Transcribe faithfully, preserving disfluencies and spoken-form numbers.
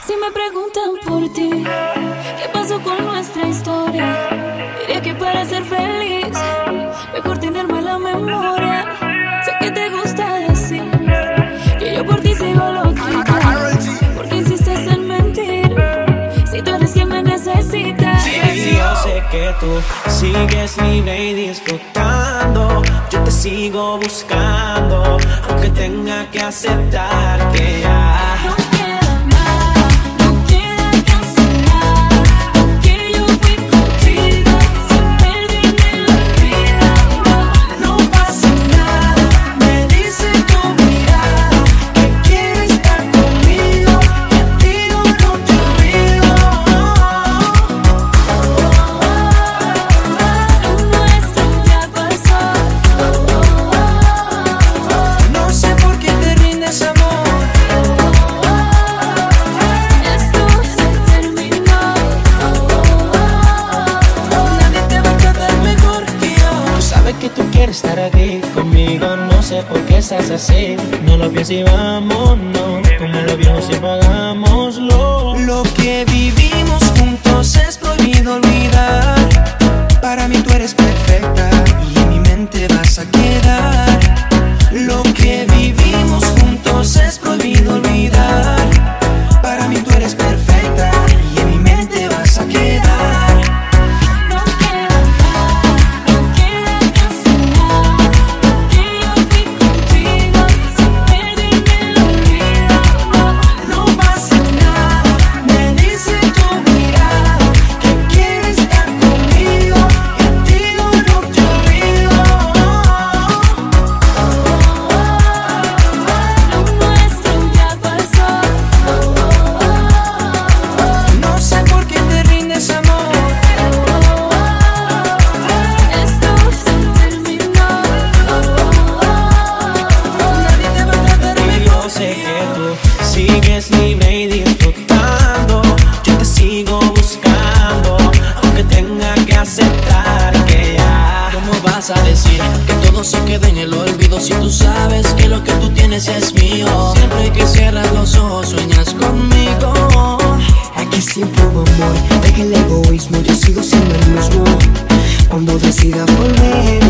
Si me preguntan por ti, ¿qué pasó con nuestra historia? Diría que para ser feliz, mejor tenerme la memoria. Sé que te gusta decir que yo por ti sigo loquita, porque insistes en mentir, si tú eres quien me necesita. Sí, yo sé que tú sigues libre y disfrutando, yo te sigo buscando, aunque tenga que aceptar que ya no queda nada, no queda casi nada, porque yo fui contigo, sin perderme la vida. no pasa nada. Me dice tu mirada que quieres estar conmigo, y a ti no, no te olvido. Lo nuestro ya pasó. No sé por qué te rindes, amor. Esto se terminó. Nadie te va a tratar mejor que yo. Tú sabes que tú quieres estar aquí conmigo, no sé por qué estás así. No lo pienses y vámonos, como los viejos siempre hagámoslo. Lo que vivimos juntos es prohibido olvidar. Para mí tú eres perfecta y en mi mente vas a quedar. Lo que vivimos juntos es prohibido olvidar. Para mí tú eres perfecta y en mi mente vas a quedar. No queda nada, no queda casi nada, porque yo fui contigo, sin perderme la vida. No pasa nada. Me dice tu mirada que quieres estar conmigo, y a ti no, no te olvido. Lo nuestro ya pasó. No sé por qué te rindes, amor. Esto se terminó. Nadie te va a tratar mejor. Yo sé que tú sigues libre y disfrutando, yo te sigo buscando, aunque tenga que aceptar que ya. ¿Cómo vas a decir que todo se queda en el olvido si tú sabes que lo que tú tienes es mío? Siempre que cierras los ojos sueñas conmigo. Aquí siempre hubo amor, deja el egoísmo, yo sigo siendo el mismo. Cuando decidas volver,